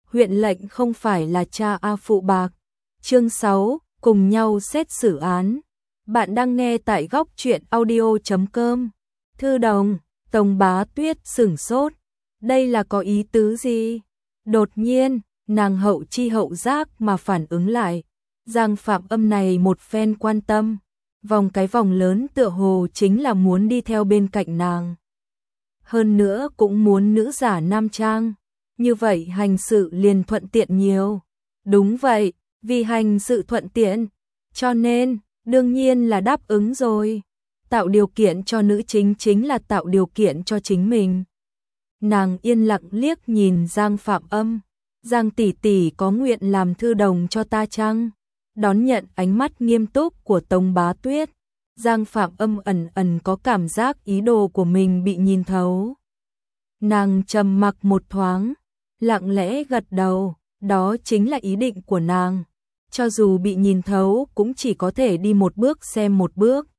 huyện lệnh không phải là cha A phụ bạc. Chương 6, cùng nhau xét xử án. Bạn đang nghe tại góc truyện audio.com. Thư đồng, Tống Bá Tuyết sửng sốt. Đây là có ý tứ gì? Đột nhiên, nàng hậu chi hậu giác mà phản ứng lại. Giang Phạm Âm này một phen quan tâm. Vòng cái vòng lớn tựa hồ chính là muốn đi theo bên cạnh nàng. Hơn nữa cũng muốn nữ giả nam trang. Như vậy hành sự liền thuận tiện nhiều. Đúng vậy, vì hành sự thuận tiện. Cho nên, đương nhiên là đáp ứng rồi. Tạo điều kiện cho nữ chính chính là tạo điều kiện cho chính mình. Nàng yên lặng liếc nhìn Giang Phạm Âm. Giang tỷ tỷ có nguyện làm thư đồng cho ta chăng? Đón nhận ánh mắt nghiêm túc của Tống Bá Tuyết. Giang Phạm Âm ẩn ẩn có cảm giác ý đồ của mình bị nhìn thấu. Nàng trầm mặc một thoáng, lặng lẽ gật đầu, đó chính là ý định của nàng. Cho dù bị nhìn thấu cũng chỉ có thể đi một bước xem một bước.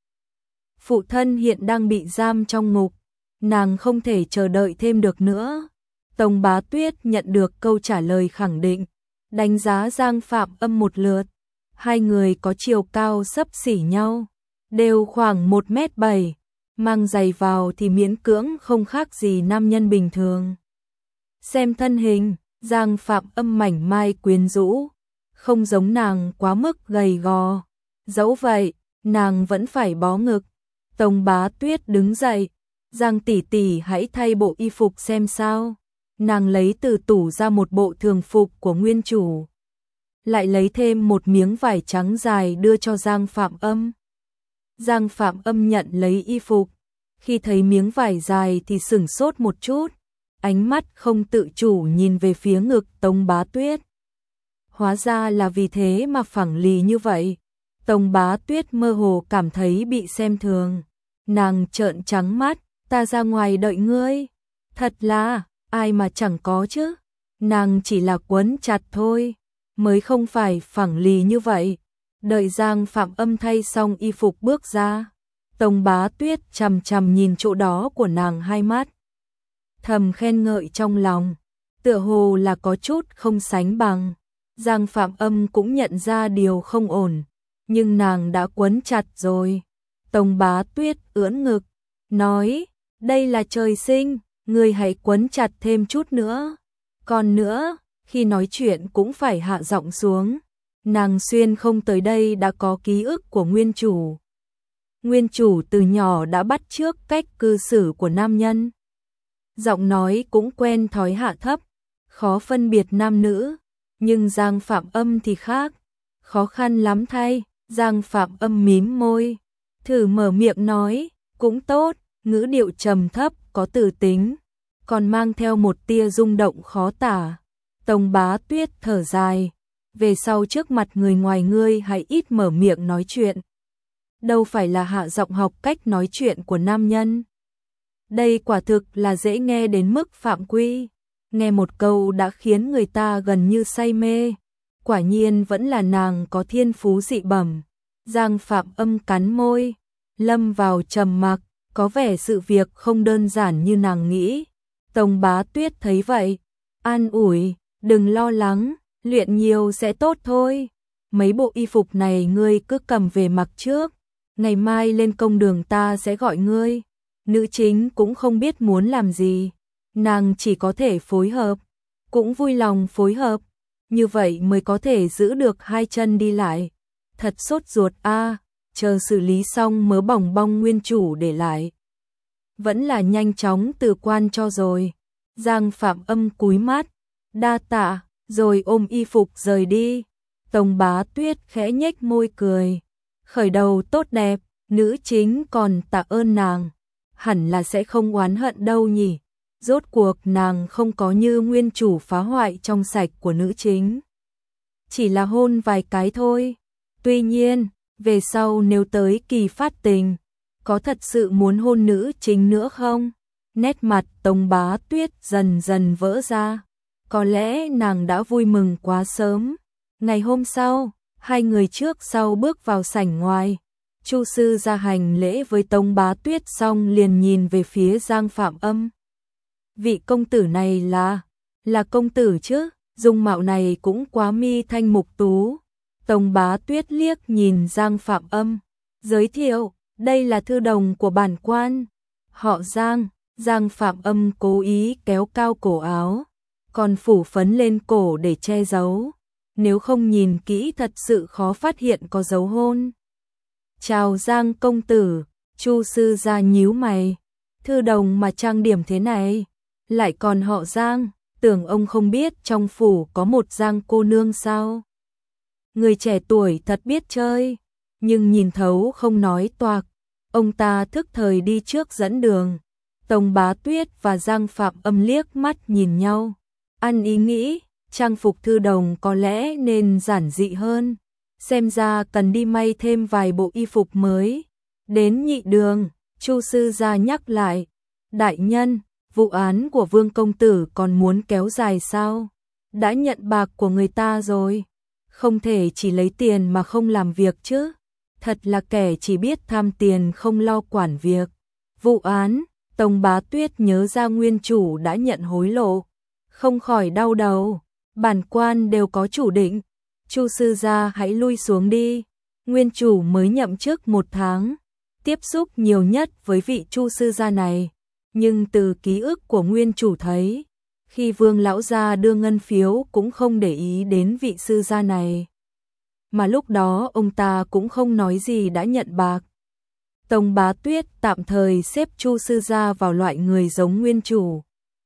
Phụ thân hiện đang bị giam trong ngục, nàng không thể chờ đợi thêm được nữa. Tống Bá Tuyết nhận được câu trả lời khẳng định, đánh giá Giang Phạm Âm một lượt. Hai người có chiều cao xấp xỉ nhau, đều khoảng 1m7, mang giày vào thì miễn cưỡng không khác gì nam nhân bình thường. Xem thân hình, Giang Phạm Âm mảnh mai quyến rũ, không giống nàng quá mức gầy gò. Dẫu vậy, nàng vẫn phải bó ngực. Tống Bá Tuyết đứng dậy, Giang tỷ tỷ hãy thay bộ y phục xem sao. Nàng lấy từ tủ ra một bộ thường phục của nguyên chủ. Lại lấy thêm một miếng vải trắng dài đưa cho Giang Phạm Âm. Giang Phạm Âm nhận lấy y phục, khi thấy miếng vải dài thì sửng sốt một chút, ánh mắt không tự chủ nhìn về phía ngực Tống Bá Tuyết. Hóa ra là vì thế mà phẳng lì như vậy. Tống Bá Tuyết mơ hồ cảm thấy bị xem thường. Nàng trợn trắng mắt, ta ra ngoài đợi ngươi. Thật là, ai mà chẳng có chứ. Nàng chỉ là quấn chặt thôi, mới không phải phẳng lì như vậy. Đợi Giang Phạm Âm thay xong y phục bước ra, Tống Bá Tuyết chằm chằm nhìn chỗ đó của nàng hai mắt. Thầm khen ngợi trong lòng, tựa hồ là có chút không sánh bằng. Giang Phạm Âm cũng nhận ra điều không ổn, nhưng nàng đã quấn chặt rồi. Tống Bá Tuyết ưỡn ngực, nói, đây là trời sinh, ngươi hãy quấn chặt thêm chút nữa. Còn nữa, khi nói chuyện cũng phải hạ giọng xuống. Nàng xuyên không tới đây đã có ký ức của nguyên chủ. Nguyên chủ từ nhỏ đã bắt chước cách cư xử của nam nhân. Giọng nói cũng quen thói hạ thấp, khó phân biệt nam nữ. Nhưng Giang Phạm Âm thì khác, khó khăn lắm thay. Giang Phạm Âm mím môi, thử mở miệng nói, cũng tốt, ngữ điệu trầm thấp có từ tính, còn mang theo một tia rung động khó tả. Tống Bá Tuyết thở dài, về sau trước mặt người ngoài ngươi hãy ít mở miệng nói chuyện. Đâu phải là hạ giọng học cách nói chuyện của nam nhân. Đây quả thực là dễ nghe đến mức phạm quy. Nghe một câu đã khiến người ta gần như say mê. Quả nhiên vẫn là nàng có thiên phú dị bẩm. Giang Phạm Âm cắn môi, lâm vào trầm mặc, có vẻ sự việc không đơn giản như nàng nghĩ. Tống Bá Tuyết thấy vậy, an ủi, đừng lo lắng, luyện nhiều sẽ tốt thôi. Mấy bộ y phục này ngươi cứ cầm về mặc trước, ngày mai lên công đường ta sẽ gọi ngươi. Nữ chính cũng không biết muốn làm gì, nàng chỉ có thể phối hợp, cũng vui lòng phối hợp, như vậy mới có thể giữ được hai chân đi lại. Thật sốt ruột a, chờ xử lý xong mớ bòng bong nguyên chủ để lại. Vẫn là nhanh chóng từ quan cho rồi. Giang Phạm Âm cúi mắt, đa tạ, rồi ôm y phục rời đi. Tống Bá Tuyết khẽ nhếch môi cười, khởi đầu tốt đẹp, nữ chính còn tạ ơn nàng, hẳn là sẽ không oán hận đâu nhỉ. Rốt cuộc nàng không có như nguyên chủ phá hoại trong sạch của nữ chính, chỉ là hôn vài cái thôi. Tuy nhiên, về sau nếu tới kỳ phát tình, có thật sự muốn hôn nữ chính nữa không? Nét mặt Tống Bá Tuyết dần dần vỡ ra. Có lẽ nàng đã vui mừng quá sớm. Ngày hôm sau, hai người trước sau bước vào sảnh ngoài. Chu sư ra hành lễ với Tống Bá Tuyết xong liền nhìn về phía Giang Phạm Âm. Vị công tử này là công tử chứ? dung mạo này cũng quá mi thanh mục tú. Tông Bá Tuyết liếc nhìn Giang Phạm Âm, giới thiệu, đây là thư đồng của bản quan, họ Giang. Giang Phạm Âm cố ý kéo cao cổ áo, còn phủ phấn lên cổ để che giấu, nếu không nhìn kỹ thật sự khó phát hiện có dấu hôn. Chào Giang công tử, Chu sư gia nhíu mày, thư đồng mà trang điểm thế này, lại còn họ Giang, tưởng ông không biết trong phủ có một Giang cô nương sao? Người trẻ tuổi thật biết chơi, nhưng nhìn thấu không nói toạc, ông ta thức thời đi trước dẫn đường. Tông Bá Tuyết và Giang Phạm Âm liếc mắt nhìn nhau, ăn ý nghĩ, trang phục thư đồng có lẽ nên giản dị hơn, xem ra cần đi may thêm vài bộ y phục mới. Đến nhị đường, Chu sư gia nhắc lại, đại nhân, vụ án của Vương công tử còn muốn kéo dài sao? Đã nhận bạc của người ta rồi, không thể chỉ lấy tiền mà không làm việc chứ, thật là kẻ chỉ biết tham tiền không lo quản việc. Vụ án, Tông Bá Tuyết nhớ ra nguyên chủ đã nhận hối lộ, không khỏi đau đầu, bản quan đều có chủ định, Chu sư gia hãy lui xuống đi, nguyên chủ mới nhậm chức 1 tháng, tiếp xúc nhiều nhất với vị Chu sư gia này, nhưng từ ký ức của nguyên chủ thấy, khi Vương lão gia đưa ngân phiếu cũng không để ý đến vị sư gia này, mà lúc đó ông ta cũng không nói gì đã nhận bạc. Tông Bá Tuyết tạm thời xếp Chu sư gia vào loại người giống nguyên chủ,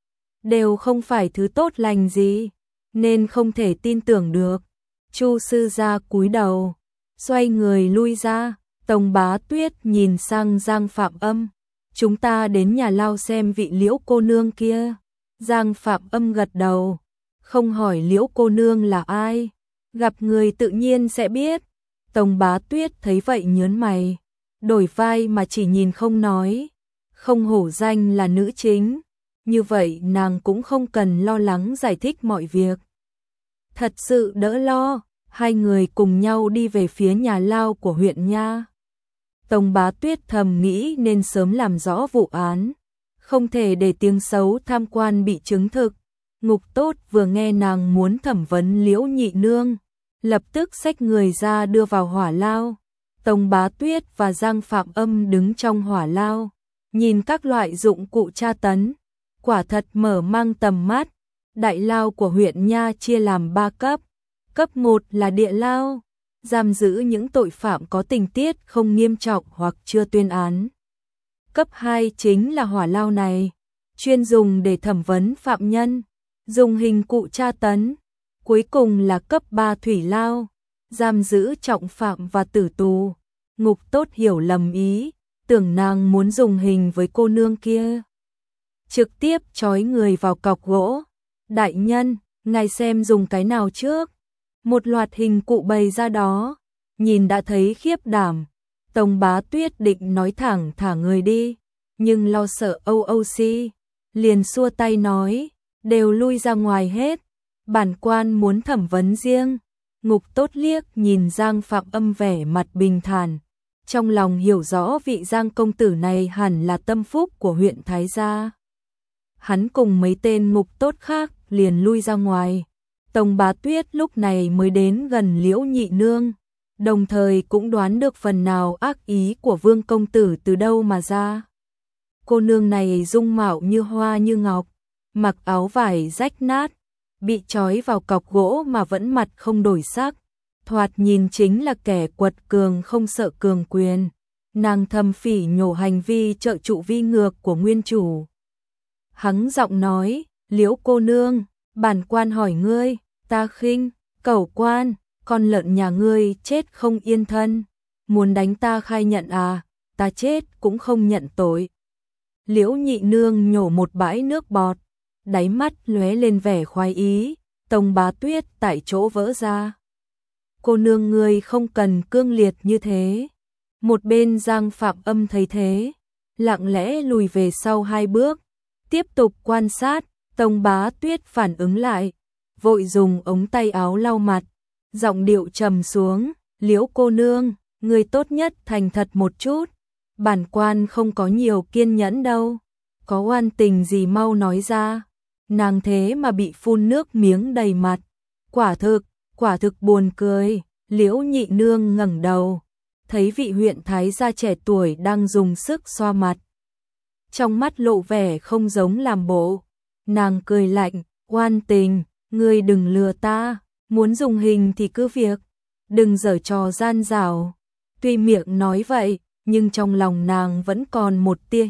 đều không phải thứ tốt lành gì, nên không thể tin tưởng được. Chu sư gia cúi đầu, xoay người lui ra. Tông Bá Tuyết nhìn sang Giang Phạm Âm, chúng ta đến nhà lao xem vị Liễu cô nương kia. Giang Phạm Âm gật đầu, không hỏi Liễu cô nương là ai, gặp người tự nhiên sẽ biết. Tông Bá Tuyết thấy vậy nhớn mày, đổi vai mà chỉ nhìn không nói, không hổ danh là nữ chính, như vậy nàng cũng không cần lo lắng giải thích mọi việc. Thật sự đỡ lo, hai người cùng nhau đi về phía nhà lao của huyện nha. Tông Bá Tuyết thầm nghĩ nên sớm làm rõ vụ án, không thể để tiếng xấu tham quan bị chứng thực. Ngục Tốt vừa nghe nàng muốn thẩm vấn Liễu nhị nương, lập tức xách người ra đưa vào hỏa lao. Tông Bá Tuyết và Giang Phạm Âm đứng trong hỏa lao, nhìn các loại dụng cụ tra tấn, quả thật mở mang tầm mắt. Đại lao của huyện nha chia làm 3 cấp. Cấp 1 là địa lao, giam giữ những tội phạm có tình tiết không nghiêm trọng hoặc chưa tuyên án. Cấp 2 chính là hỏa lao này, chuyên dùng để thẩm vấn phạm nhân, dùng hình cụ tra tấn. Cuối cùng là cấp 3 thủy lao, giam giữ trọng phạm và tử tù. Ngục Tốt hiểu lầm ý, tưởng nàng muốn dùng hình với cô nương kia, trực tiếp trói người vào cọc gỗ. Đại nhân, ngài xem dùng cái nào trước? Một loạt hình cụ bày ra đó, nhìn đã thấy khiếp đảm. Tông Bá Tuyết định nói thẳng thả người đi, nhưng lo sợ OOC, liền xua tay nói, đều lui ra ngoài hết, bản quan muốn thẩm vấn riêng. Ngục Tốt liếc nhìn Giang Phạm Âm vẻ mặt bình thản, trong lòng hiểu rõ vị Giang công tử này hẳn là tâm phúc của huyện Thái Gia. Hắn cùng mấy tên Ngục Tốt khác liền lui ra ngoài. Tông Bá Tuyết lúc này mới đến gần Liễu nhị nương, đồng thời cũng đoán được phần nào ác ý của Vương công tử từ đâu mà ra. Cô nương này dung mạo như hoa như ngọc, mặc áo vải rách nát, bị trói vào cọc gỗ mà vẫn mặt không đổi sắc, thoạt nhìn chính là kẻ quật cường không sợ cường quyền. Nàng thầm phỉ nhổ hành vi trợ trụ vi ngược của nguyên chủ. Hắng giọng nói, Liễu cô nương, bản quan hỏi ngươi, ta khinh, cẩu quan, con lợn nhà ngươi chết không yên thân, muốn đánh ta khai nhận à, ta chết cũng không nhận tội. Liễu nhị nương nhổ một bãi nước bọt, đáy mắt lóe lên vẻ khoái ý. Tông Bá Tuyết tại chỗ vỡ ra. Cô nương ngươi không cần cương liệt như thế. Một bên Giang Phạm Âm thấy thế, lặng lẽ lùi về sau 2 bước, tiếp tục quan sát. Tông Bá Tuyết phản ứng lại, vội dùng ống tay áo lau mặt, giọng điệu trầm xuống, Liễu cô nương, người tốt nhất thành thật một chút, bản quan không có nhiều kiên nhẫn đâu, có oan tình gì mau nói ra. nàng thế mà bị phun nước miếng đầy mặt. Quả thực buồn cười. Liễu Nhị Nương ngẩng đầu, thấy vị huyện thái gia trẻ tuổi đang dùng sức xoa mặt. Trong mắt lộ vẻ không giống làm bộ. Nàng cười lạnh, oan tình, ngươi đừng lừa ta, muốn dùng hình thì cứ việc, đừng giở trò gian dảo. Tuy miệng nói vậy, nhưng trong lòng nàng vẫn còn một tia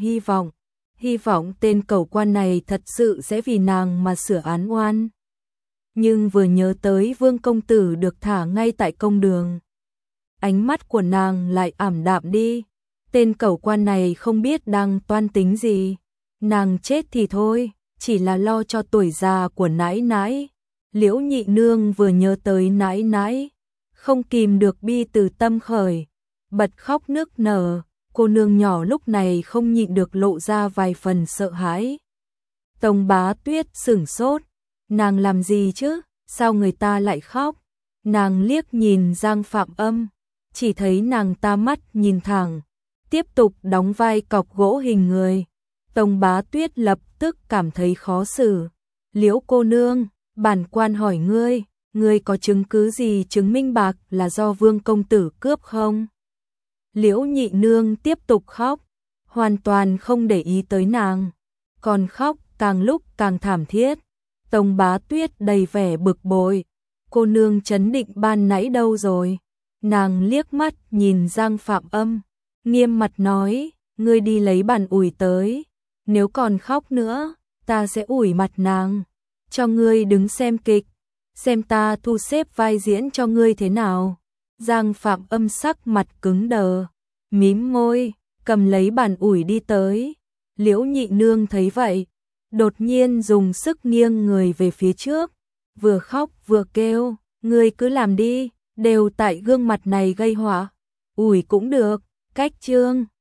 hy vọng tên cẩu quan này thật sự sẽ vì nàng mà sửa án oan. Nhưng vừa nhớ tới Vương công tử được thả ngay tại công đường, ánh mắt của nàng lại ảm đạm đi. Tên cẩu quan này không biết đang toan tính gì, nàng chết thì thôi, chỉ là lo cho tuổi già của nãi nãi. Liễu Nhị Nương vừa nhớ tới nãi nãi, không kìm được bi từ tâm khởi, bật khóc nức nở. Cô nương nhỏ lúc này không nhịn được lộ ra vài phần sợ hãi. Tông Bá Tuyết sửng sốt, nàng làm gì chứ, sao người ta lại khóc? Nàng liếc nhìn Giang Phạm Âm, chỉ thấy nàng ta mắt nhìn thẳng, tiếp tục đóng vai cọc gỗ hình người. Tông Bá Tuyết lập tức cảm thấy khó xử. Liễu cô nương, bản quan hỏi ngươi có chứng cứ gì chứng minh bạc là do Vương công tử cướp không? Liễu Nhị Nương tiếp tục khóc, hoàn toàn không để ý tới nàng, còn khóc càng lúc càng thảm thiết. Tông Bá Tuyết đầy vẻ bực bội, cô nương trấn định ban nãy đâu rồi? Nàng liếc mắt nhìn Giang Phạm Âm, nghiêm mặt nói, ngươi đi lấy bàn ủi tới, nếu còn khóc nữa, ta sẽ ủi mặt nàng, cho ngươi đứng xem kịch, xem ta thu xếp vai diễn cho ngươi thế nào. Giang Phạm Âm sắc mặt cứng đờ, mím môi, cầm lấy bàn ủi đi tới. Liễu Nhị Nương thấy vậy, đột nhiên dùng sức nghiêng người về phía trước, vừa khóc vừa kêu, ngươi cứ làm đi, đều tại gương mặt này gây họa. Ủi cũng được, cách trương.